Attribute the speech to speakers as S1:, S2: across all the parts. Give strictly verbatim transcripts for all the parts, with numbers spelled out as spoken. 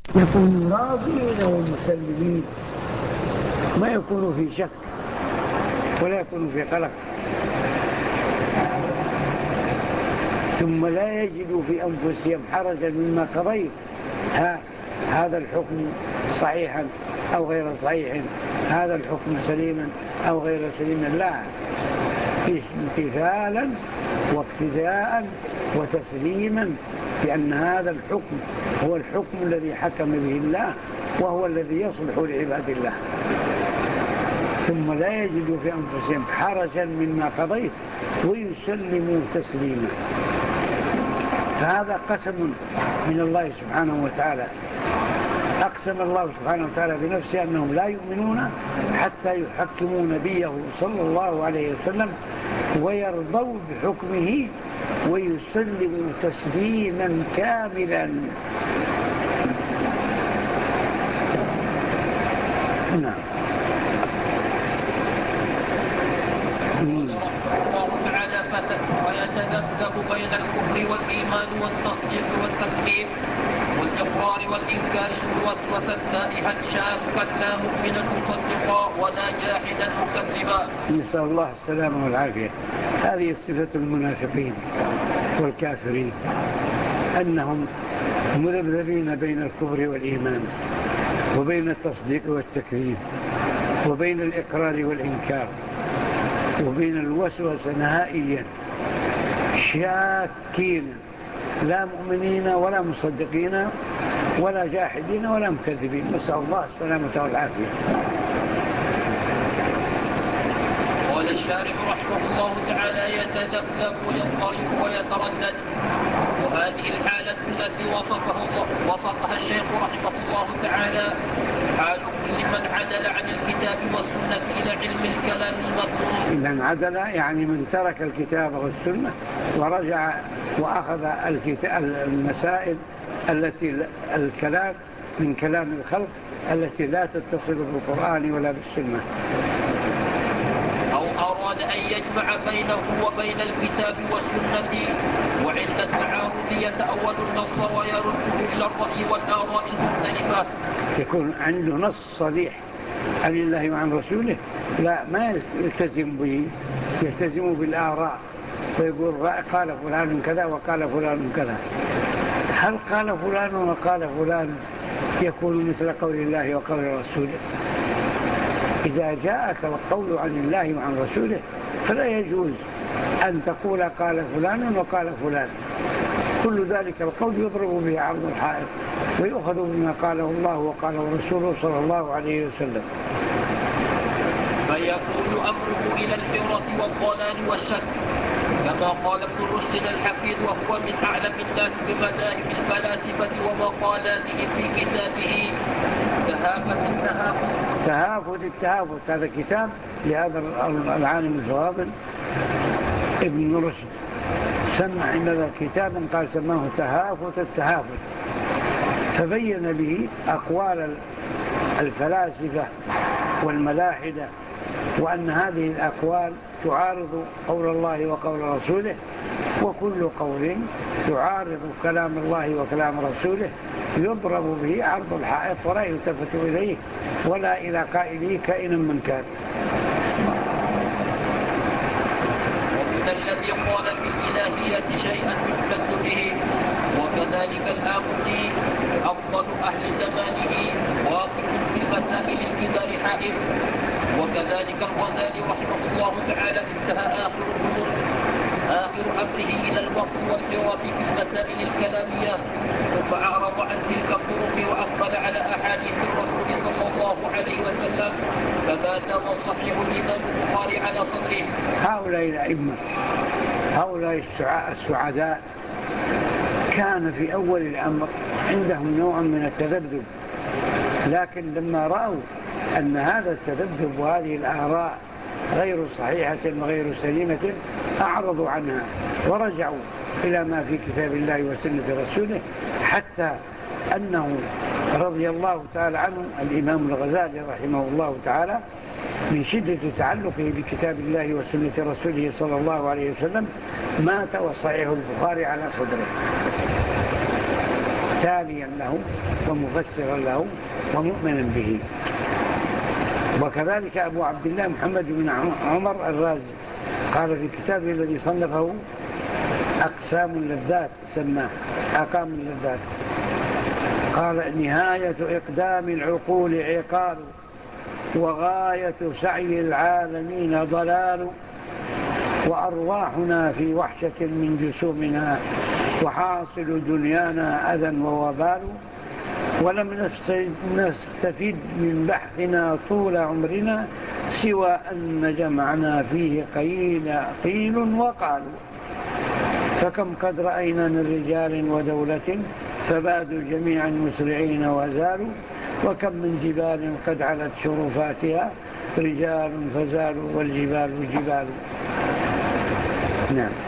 S1: يكونوا راضين ومسلمين، ما يكونوا في شك ولا يكونوا في قلق، ثم لا يجدوا في أنفسهم حرجا مما قضيت، ها هذا الحكم صحيحا أو غير صحيح، هذا الحكم سليما أو غير سليما، لا، امتثالا واقتداء وتسليما، لأن هذا الحكم هو الحكم الذي حكم به الله وهو الذي يصلح لعباد الله. ثم لا يجدوا في أنفسهم حرجا مما قضيت ويسلموا تسليما. فهذا قسم من الله سبحانه وتعالى، أقسم الله سبحانه وتعالى بنفسه أنهم لا يؤمنون حتى يحكموا نبيه صلى الله عليه وسلم ويرضوا بحكمه ويسلموا تسليما كاملا. نعم.
S2: ويتذبذب بين الكفر والإيمان والتصديق والتكذيب والإقرار والإنكار الوسوسة تائها شاكا لا مؤمنا مصدقا ولا جاحدا مكذبا.
S1: نسأل الله السلامة والعافية. هذه صفة المنافقين والكافرين، أنهم مذبذبين بين الكفر والإيمان وبين التصديق والتكذيب وبين الإقرار والإنكار وبين الوسوسة نهائيا، شاكين لا مؤمنين ولا مصدقين ولا جاحدين ولا مكذبين. نسأل الله السلامة والعافية.
S2: قال الشارح رحمه الله تعالى: يتذبذب ويضطرب ويتردد. وهذه الحالة التي وصفها الله وصفها الشيخ رحمه الله تعالى حال كل من عدل عن الكتاب والسنة إلى علم الكلام المذموم.
S1: من عدل يعني من ترك الكتاب والسنة ورجع وأخذ المسائل التي الكلام من كلام الخلق التي لا تتصل بالقرآن ولا بالسنة،
S2: أو أراد أن يجمع بينه وبين الكتاب والسنة وعند التعارض يتأول النص ويرده إلى الرأي والآراء المختلفة.
S1: يكون عنده نص صريح عن الله وعن رسوله، لا ما يلتزم به، يلتزم بالآراء ويقول قال فلان كذا وقال فلان كذا. هل قال فلان وقال فلان يكون مثل قول الله وقول رسوله؟ إذا جاءك القول عن الله وعن رسوله فلا يجوز أن تقول قال فلان وقال فلان. كل ذلك القول يضرب به عرض الحائط ويؤخذ بما قاله الله وقاله رسوله صلى الله عليه وسلم.
S2: فيكون أمره إلى الحيرة والضلال والشك، كما قال ابن رشد الحفيظ وهو من أعلم الناس بمذاهب الفلاسفة ومقالاتهم في كتابه تهافت التهافت.
S1: تهافت التهافت هذا كتاب لهذا العالم الفاضل ابن رشد، سمع عندنا كتابا قال سماه تهافت التهافت، فبين به أقوال الفلاسفة والملاحدة، وأن هذه الأقوال تعارض قول الله وقول رسوله، وكل قول يعارض كلام الله وكلام رسوله يضرب به عرض الحائط ولا يلتفت إليه ولا إلى قائله كائنا من كان.
S2: ومن الذي قال في الإلهية شيئا يحتج به، وكذلك الآمدي أفضل أهل زمانه واقف في المسائل الكبار حائر، وكذلك الغزالي رحمه الله تعالى انتهى آخر أمر آخر أمره إلى الوقت والحراء في المسائل الكلامية، ثم أعرض عن تلك الطرق وأقبل على أحاديث الرسول صلى الله عليه وسلم، فما دام صحيح الإمام البخاري على صدره.
S1: هؤلاء الأئمة هؤلاء السعداء كان في أول الأمر عندهم نوع من التذبذب، لكن لما رأوا أن هذا التذبذب وهذه الآراء غير صحيحة وغير سليمة أعرضوا عنها ورجعوا إلى ما في كتاب الله وسنة رسوله، حتى أنه رضي الله تعالى عنه الإمام الغزالي رحمه الله تعالى من شدة تعلقه بكتاب الله وسنة رسوله صلى الله عليه وسلم مات وصحيح البخاري على صدره. تاليا له ومفسرا له ومؤمنا به. وكذلك أبو عبد الله محمد بن عمر الرازي قال في كتابه الذي صنفه أقسام اللذات، سماه أقام اللذات، قال: نهاية إقدام العقول عقال، وغاية سعي العالمين ضلال، وأرواحنا في وحشة من جسومنا، وحاصل دنيانا أذى ووبال، ولم نستفيد من بحثنا طول عمرنا سوى أن جمعنا فيه قيل, قيل وقال. فكم قد رأينا من رجال ودولة فبادوا جميعا مسرعين وزالوا، وكم من جبال قد علت شرفاتها رجال فزالوا والجبال جبال. نعم.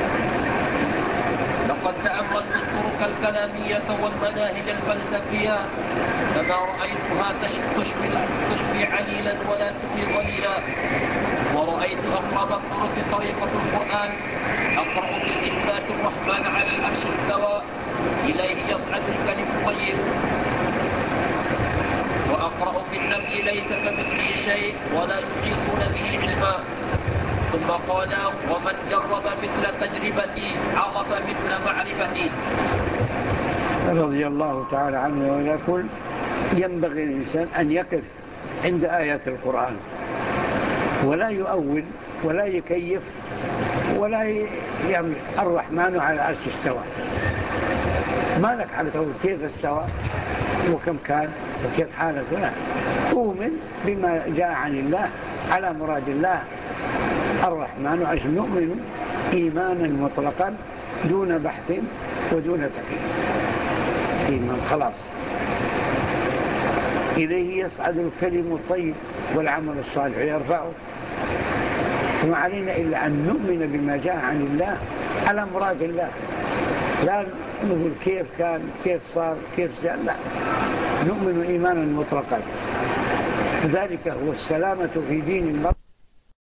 S2: لقد تأملت الطرق الكلامية والمناهج الفلسفية فما رأيتها تشفي, تشفي عليلا ولا تبي ضليلا، ورأيت أقرب الطرق طريقة القرآن. أقرأ في الإثبات الرحمن على العرش استوى إليه يصعد الكلم الطيب، وأقرأ في النفي ليس كمثله شيء ولا يحيطون به علما. ثم قال: ومن جرب مثل تجربتي عرف مثل معرفتي.
S1: رضي الله تعالى عنه ويقول: ينبغي الإنسان أن يقف عند آيات القرآن ولا يؤول ولا يكيف ولا يعمل. الرحمن على العرش استوى، ما لك على تقول كيف استوى وكم كان وكيف حالته، لا، أؤمن بما جاء عن الله على مراد الله. الرحمن عز نؤمن إيمانا مطلقا دون بحث ودون تكليف، إيمان خلاص. إليه يصعد الكلم الطيب والعمل الصالح يرفعه. وما علينا إلا أن نؤمن بما جاء عن الله على مراد الله، لا نقول كيف كان كيف صار كيف جاء، لا، نؤمن إيمانا مطلقا. ذلك هو السلامة في دين المرء.